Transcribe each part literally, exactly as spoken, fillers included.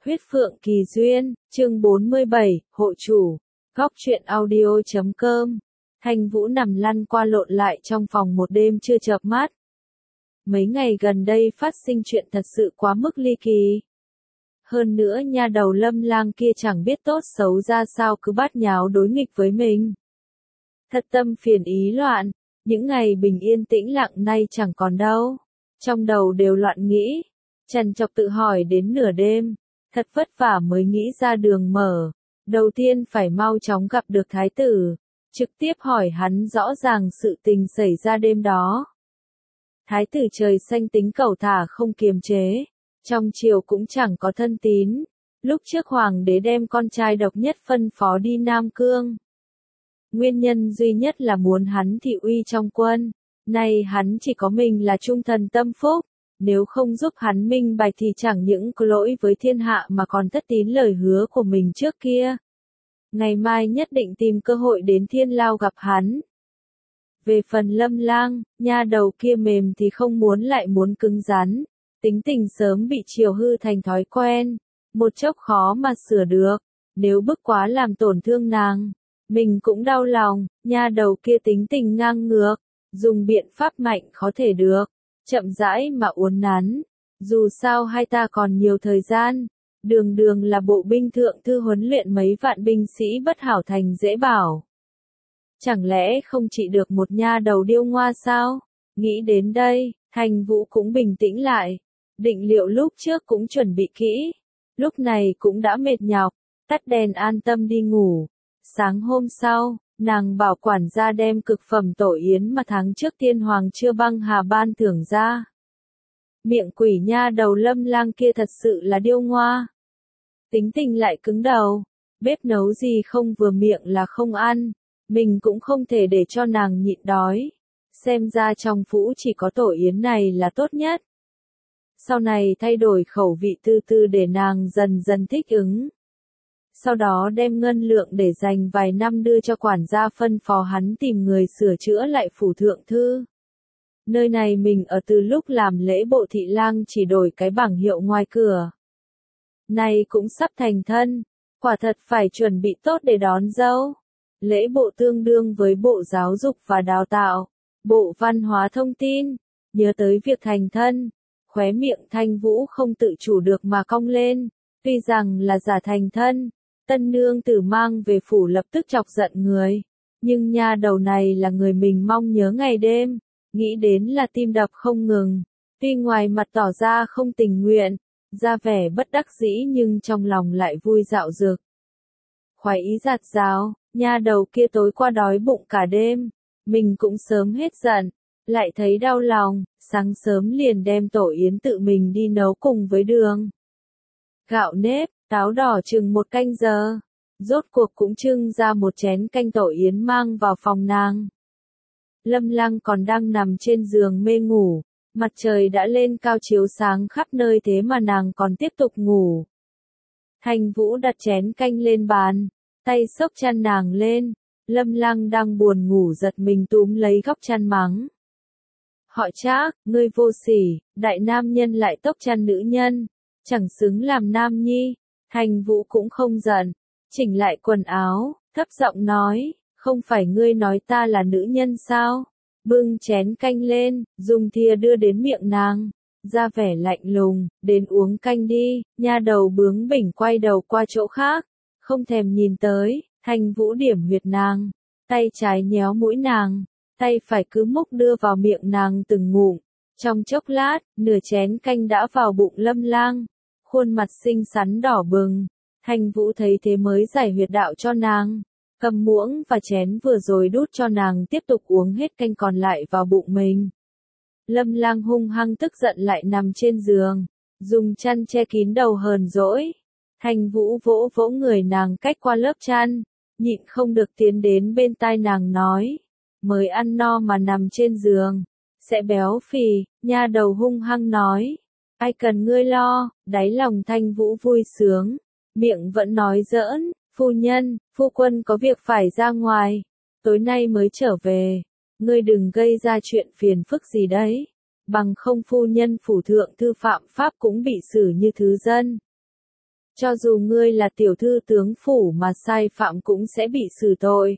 Huyết Phượng Kỳ Duyên, chương bốn mươi bảy, hộ chủ, góc truyện audio chấm com. Thanh Vũ nằm lăn qua lộn lại trong phòng một đêm chưa chợp mắt. Mấy ngày gần đây phát sinh chuyện thật sự quá mức ly kỳ. Hơn nữa nha đầu Lâm Lang kia chẳng biết tốt xấu ra sao cứ bát nháo đối nghịch với mình. Thật tâm phiền ý loạn, những ngày bình yên tĩnh lặng nay chẳng còn đâu. Trong đầu đều loạn nghĩ, trằn trọc tự hỏi đến nửa đêm, thật vất vả mới nghĩ ra đường mở. Đầu tiên phải mau chóng gặp được thái tử, trực tiếp hỏi hắn rõ ràng sự tình xảy ra đêm đó. Thái tử trời xanh tính cẩu thả không kiềm chế, trong triều cũng chẳng có thân tín. Lúc trước hoàng đế đem con trai độc nhất phân phó đi Nam Cương. Nguyên nhân duy nhất là muốn hắn thị uy trong quân, nay hắn chỉ có mình là trung thần tâm phúc, nếu không giúp hắn minh bạch thì chẳng những có lỗi với thiên hạ mà còn thất tín lời hứa của mình trước kia. Ngày mai nhất định tìm cơ hội đến Thiên Lao gặp hắn. Về phần Lâm Lang, nha đầu kia mềm thì không muốn lại muốn cứng rắn, tính tình sớm bị chiều hư thành thói quen, một chốc khó mà sửa được, nếu bức quá làm tổn thương nàng. Mình cũng đau lòng, nha đầu kia tính tình ngang ngược, dùng biện pháp mạnh khó thể được, chậm rãi mà uốn nắn. Dù sao hai ta còn nhiều thời gian, đường đường là bộ binh thượng thư huấn luyện mấy vạn binh sĩ bất hảo thành dễ bảo. Chẳng lẽ không trị được một nha đầu điêu ngoa sao? Nghĩ đến đây, Thanh Vũ cũng bình tĩnh lại, định liệu lúc trước cũng chuẩn bị kỹ, lúc này cũng đã mệt nhọc, tắt đèn an tâm đi ngủ. Sáng hôm sau, nàng bảo quản gia đem cực phẩm tổ yến mà tháng trước tiên hoàng chưa băng hà ban thưởng ra. Miệng quỷ nha đầu Lâm Lang kia thật sự là điêu ngoa. Tính tình lại cứng đầu, bếp nấu gì không vừa miệng là không ăn, mình cũng không thể để cho nàng nhịn đói. Xem ra trong phủ chỉ có tổ yến này là tốt nhất. Sau này thay đổi khẩu vị từ từ để nàng dần dần thích ứng. Sau đó đem ngân lượng để dành vài năm đưa cho quản gia phân phó hắn tìm người sửa chữa lại phủ thượng thư. Nơi này mình ở từ lúc làm lễ bộ thị lang chỉ đổi cái bảng hiệu ngoài cửa. Này cũng sắp thành thân, quả thật phải chuẩn bị tốt để đón dâu. Lễ bộ tương đương với bộ giáo dục và đào tạo, bộ văn hóa thông tin. Nhớ tới việc thành thân, khóe miệng Thanh Vũ không tự chủ được mà cong lên. Tuy rằng là giả thành thân, tân nương tử mang về phủ lập tức chọc giận người. Nhưng nha đầu này là người mình mong nhớ ngày đêm, nghĩ đến là tim đập không ngừng. Tuy ngoài mặt tỏ ra không tình nguyện, ra vẻ bất đắc dĩ nhưng trong lòng lại vui dạo dực. Khoái ý giạt rào, nha đầu kia tối qua đói bụng cả đêm, mình cũng sớm hết giận, lại thấy đau lòng, sáng sớm liền đem tổ yến tự mình đi nấu cùng với đường gạo nếp, táo đỏ chừng một canh giờ, rốt cuộc cũng trưng ra một chén canh tổ yến mang vào phòng nàng. Lâm Lang còn đang nằm trên giường mê ngủ, mặt trời đã lên cao chiếu sáng khắp nơi thế mà nàng còn tiếp tục ngủ. Thanh Vũ đặt chén canh lên bàn, tay xốc chăn nàng lên, Lâm Lang đang buồn ngủ giật mình túm lấy góc chăn mắng. Họ Trác, ngươi vô sỉ, đại nam nhân lại tốc chăn nữ nhân, chẳng xứng làm nam nhi. Thanh Vũ cũng không giận, chỉnh lại quần áo, thấp giọng nói, không phải ngươi nói ta là nữ nhân sao? Bưng chén canh lên, dùng thìa đưa đến miệng nàng, ra vẻ lạnh lùng, đến uống canh đi. Nha đầu bướng bỉnh quay đầu qua chỗ khác, không thèm nhìn tới. Thanh Vũ điểm huyệt nàng, tay trái nhéo mũi nàng, tay phải cứ múc đưa vào miệng nàng từng ngụm. Trong chốc lát, nửa chén canh đã vào bụng Lâm Lang, khuôn mặt xinh xắn đỏ bừng. Thanh Vũ thấy thế mới giải huyệt đạo cho nàng, cầm muỗng và chén vừa rồi đút cho nàng tiếp tục uống hết canh còn lại vào bụng mình. Lâm Lang hung hăng tức giận lại nằm trên giường, dùng chăn che kín đầu hờn dỗi. Thanh Vũ vỗ vỗ người nàng cách qua lớp chăn, nhịn không được tiến đến bên tai nàng nói, mới ăn no mà nằm trên giường, sẽ béo phì. Nha đầu hung hăng nói, ai cần ngươi lo. Đáy lòng Thanh Vũ vui sướng, miệng vẫn nói giỡn, phu nhân, phu quân có việc phải ra ngoài, tối nay mới trở về, ngươi đừng gây ra chuyện phiền phức gì đấy, bằng không phu nhân phủ thượng thư phạm pháp cũng bị xử như thứ dân. Cho dù ngươi là tiểu thư tướng phủ mà sai phạm cũng sẽ bị xử tội.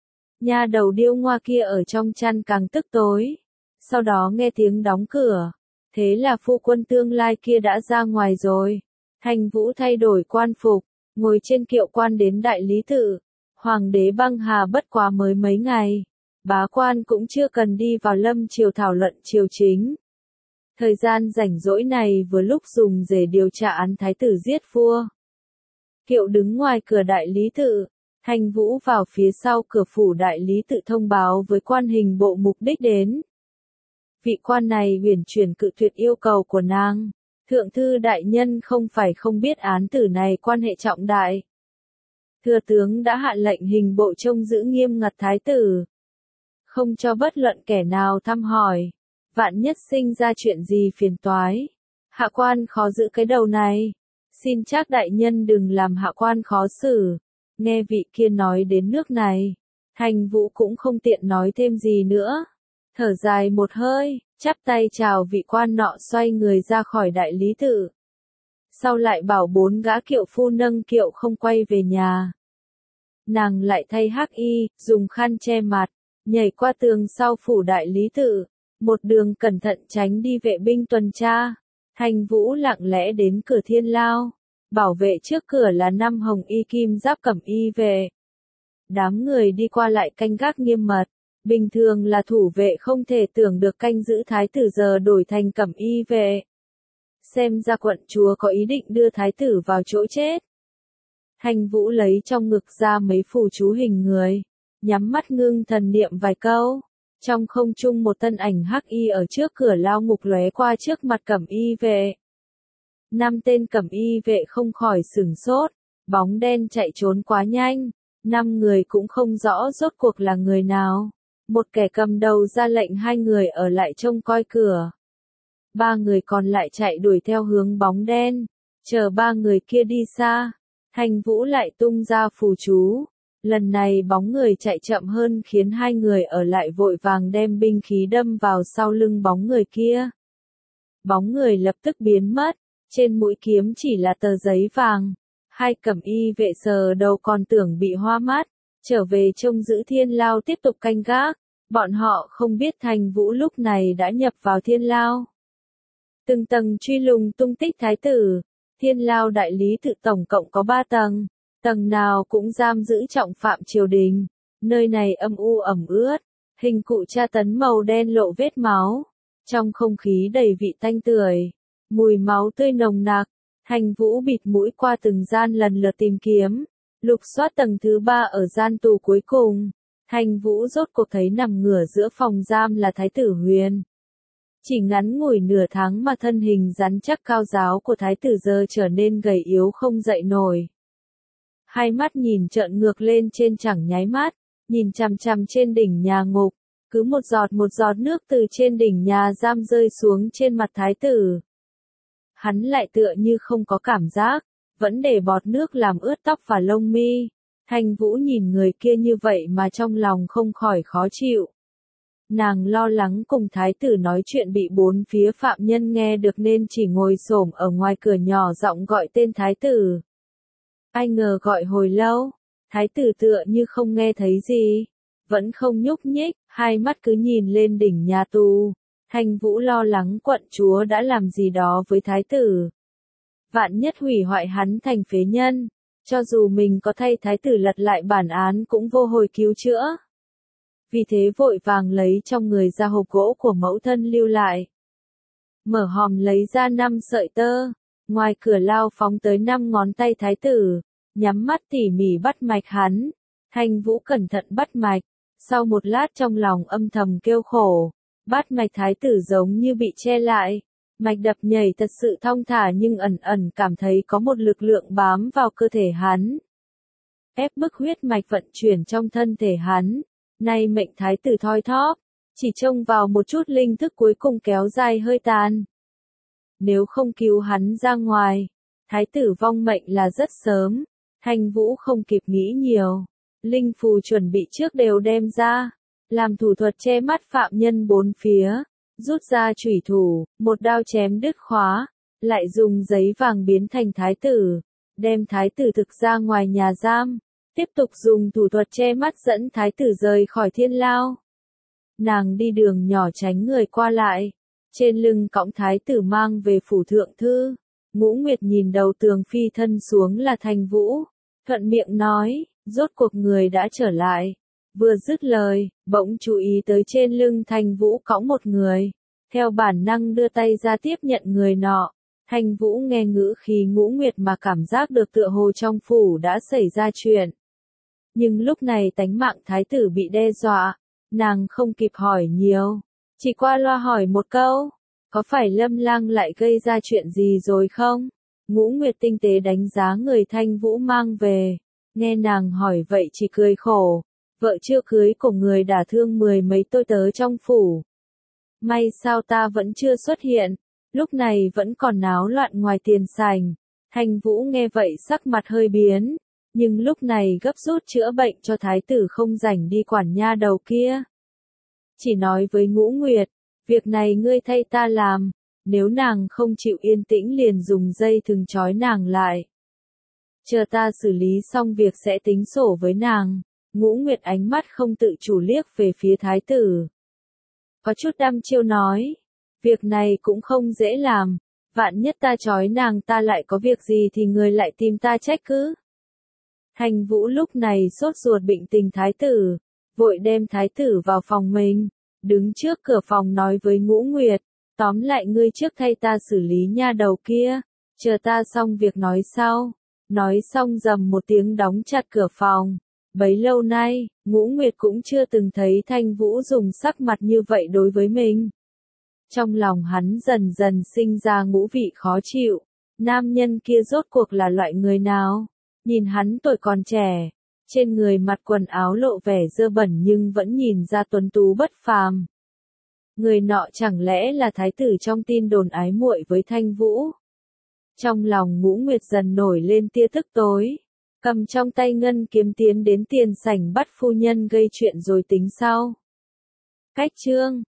Nha đầu điêu ngoa kia ở trong chăn càng tức tối. Sau đó nghe tiếng đóng cửa. Thế là phu quân tương lai kia đã ra ngoài rồi. Thanh Vũ thay đổi quan phục, ngồi trên kiệu quan đến đại lý tự. Hoàng đế băng hà bất quá mới mấy ngày. Bá quan cũng chưa cần đi vào lâm triều thảo luận triều chính. Thời gian rảnh rỗi này vừa lúc dùng để điều tra án thái tử giết vua. Kiệu đứng ngoài cửa đại lý tự. Thanh Vũ vào phía sau cửa phủ đại lý tự thông báo với quan hình bộ mục đích đến. Vị quan này huyền chuyển cự tuyệt yêu cầu của nàng. Thượng thư đại nhân không phải không biết án tử này quan hệ trọng đại. Thừa tướng đã hạ lệnh hình bộ trông giữ nghiêm ngặt thái tử. Không cho bất luận kẻ nào thăm hỏi. Vạn nhất sinh ra chuyện gì phiền toái. Hạ quan khó giữ cái đầu này. Xin chắc đại nhân đừng làm hạ quan khó xử. Nghe vị kia nói đến nước này. Thanh Vũ cũng không tiện nói thêm gì nữa. Thở dài một hơi, chắp tay chào vị quan nọ xoay người ra khỏi đại lý tự. Sau lại bảo bốn gã kiệu phu nâng kiệu không quay về nhà. Nàng lại thay hắc y, dùng khăn che mặt, nhảy qua tường sau phủ đại lý tự, một đường cẩn thận tránh đi vệ binh tuần tra. Thanh Vũ lặng lẽ đến cửa thiên lao, bảo vệ trước cửa là năm hồng y kim giáp cẩm y vệ. Đám người đi qua lại canh gác nghiêm mật, bình thường là thủ vệ không thể tưởng được canh giữ thái tử giờ đổi thành cẩm y vệ. Xem ra quận chúa có ý định đưa thái tử vào chỗ chết. Thanh Vũ lấy trong ngực ra mấy phù chú hình người, nhắm mắt ngưng thần niệm vài câu. Trong không trung một thân ảnh hắc y ở trước cửa lao ngục lóe qua trước mặt cẩm y vệ. Năm tên cẩm y vệ không khỏi sửng sốt, bóng đen chạy trốn quá nhanh, năm người cũng không rõ rốt cuộc là người nào. Một kẻ cầm đầu ra lệnh hai người ở lại trông coi cửa. Ba người còn lại chạy đuổi theo hướng bóng đen, chờ ba người kia đi xa. Thanh Vũ lại tung ra phù chú. Lần này bóng người chạy chậm hơn khiến hai người ở lại vội vàng đem binh khí đâm vào sau lưng bóng người kia. Bóng người lập tức biến mất, trên mũi kiếm chỉ là tờ giấy vàng. Hai cẩm y vệ sờ đầu còn tưởng bị hoa mắt, trở về trông giữ thiên lao tiếp tục canh gác. Bọn họ không biết Thanh Vũ lúc này đã nhập vào thiên lao. Từng tầng truy lùng tung tích thái tử. Thiên lao đại lý tự tổng cộng có ba tầng. Tầng nào cũng giam giữ trọng phạm triều đình. Nơi này âm u ẩm ướt. Hình cụ tra tấn màu đen lộ vết máu. Trong không khí đầy vị tanh tưởi. Mùi máu tươi nồng nặc. Thanh Vũ bịt mũi qua từng gian lần lượt tìm kiếm. Lục soát tầng thứ ba ở gian tù cuối cùng. Thanh Vũ rốt cuộc thấy nằm ngửa giữa phòng giam là Thái tử Huyền. Chỉ ngắn ngủi nửa tháng mà thân hình rắn chắc cao ráo của Thái tử giờ trở nên gầy yếu không dậy nổi. Hai mắt nhìn trợn ngược lên trên chẳng nháy mắt, nhìn chằm chằm trên đỉnh nhà ngục, cứ một giọt một giọt nước từ trên đỉnh nhà giam rơi xuống trên mặt Thái tử. Hắn lại tựa như không có cảm giác, vẫn để bọt nước làm ướt tóc và lông mi. Thanh Vũ nhìn người kia như vậy mà trong lòng không khỏi khó chịu. Nàng lo lắng cùng thái tử nói chuyện bị bốn phía phạm nhân nghe được nên chỉ ngồi xổm ở ngoài cửa nhỏ giọng gọi tên thái tử. Ai ngờ gọi hồi lâu, thái tử tựa như không nghe thấy gì, vẫn không nhúc nhích, hai mắt cứ nhìn lên đỉnh nhà tù. Thanh Vũ lo lắng quận chúa đã làm gì đó với thái tử. Vạn nhất hủy hoại hắn thành phế nhân, cho dù mình có thay thái tử lật lại bản án cũng vô hồi cứu chữa. Vì thế vội vàng lấy trong người ra hộp gỗ của mẫu thân lưu lại. Mở hòm lấy ra năm sợi tơ, ngoài cửa lao phóng tới năm ngón tay thái tử, nhắm mắt tỉ mỉ bắt mạch hắn. Thanh Vũ cẩn thận bắt mạch, sau một lát trong lòng âm thầm kêu khổ, bắt mạch thái tử giống như bị che lại. Mạch đập nhảy thật sự thong thả nhưng ẩn ẩn cảm thấy có một lực lượng bám vào cơ thể hắn. Ép bức huyết mạch vận chuyển trong thân thể hắn. Nay mệnh thái tử thoi thóp, chỉ trông vào một chút linh thức cuối cùng kéo dài hơi tàn. Nếu không cứu hắn ra ngoài, thái tử vong mệnh là rất sớm. Thanh Vũ không kịp nghĩ nhiều. Linh phù chuẩn bị trước đều đem ra, làm thủ thuật che mắt phạm nhân bốn phía. Rút ra chủy thủ, một đao chém đứt khóa, lại dùng giấy vàng biến thành thái tử, đem thái tử thực ra ngoài nhà giam, tiếp tục dùng thủ thuật che mắt dẫn thái tử rời khỏi thiên lao. Nàng đi đường nhỏ tránh người qua lại, trên lưng cõng thái tử mang về phủ thượng thư. Ngũ Nguyệt nhìn đầu tường phi thân xuống là Thanh Vũ, thuận miệng nói, rốt cuộc người đã trở lại. Vừa dứt lời, bỗng chú ý tới trên lưng Thanh Vũ cõng một người, theo bản năng đưa tay ra tiếp nhận người nọ. Thanh Vũ nghe ngữ khí Ngũ Nguyệt mà cảm giác được tựa hồ trong phủ đã xảy ra chuyện. Nhưng lúc này tánh mạng thái tử bị đe dọa, nàng không kịp hỏi nhiều, chỉ qua loa hỏi một câu, có phải Lâm Lang lại gây ra chuyện gì rồi không? Ngũ Nguyệt tinh tế đánh giá người Thanh Vũ mang về, nghe nàng hỏi vậy chỉ cười khổ, vợ chưa cưới của người đả thương mười mấy tôi tớ trong phủ. May sao ta vẫn chưa xuất hiện, lúc này vẫn còn náo loạn ngoài tiền sảnh. Thanh Vũ nghe vậy sắc mặt hơi biến, nhưng lúc này gấp rút chữa bệnh cho thái tử không rảnh đi quản nha đầu kia. Chỉ nói với Ngũ Nguyệt, việc này ngươi thay ta làm, nếu nàng không chịu yên tĩnh liền dùng dây thừng trói nàng lại. Chờ ta xử lý xong việc sẽ tính sổ với nàng. Ngũ Nguyệt ánh mắt không tự chủ liếc về phía thái tử. Có chút đăm chiêu nói, việc này cũng không dễ làm, vạn nhất ta trói nàng ta lại có việc gì thì người lại tìm ta trách cứ. Thanh Vũ lúc này sốt ruột bệnh tình thái tử, vội đem thái tử vào phòng mình, đứng trước cửa phòng nói với Ngũ Nguyệt, tóm lại ngươi trước thay ta xử lý nha đầu kia, chờ ta xong việc nói sau. Nói xong rầm một tiếng đóng chặt cửa phòng. Bấy lâu nay, Ngũ Nguyệt cũng chưa từng thấy Thanh Vũ dùng sắc mặt như vậy đối với mình. Trong lòng hắn dần dần sinh ra ngũ vị khó chịu, nam nhân kia rốt cuộc là loại người nào? Nhìn hắn tuổi còn trẻ, trên người mặc quần áo lộ vẻ dơ bẩn nhưng vẫn nhìn ra tuấn tú bất phàm. Người nọ chẳng lẽ là thái tử trong tin đồn ái muội với Thanh Vũ? Trong lòng Ngũ Nguyệt dần nổi lên tia tức tối, cầm trong tay ngân kiếm tiến đến tiền sảnh bắt phu nhân gây chuyện rồi tính sau. Cách chương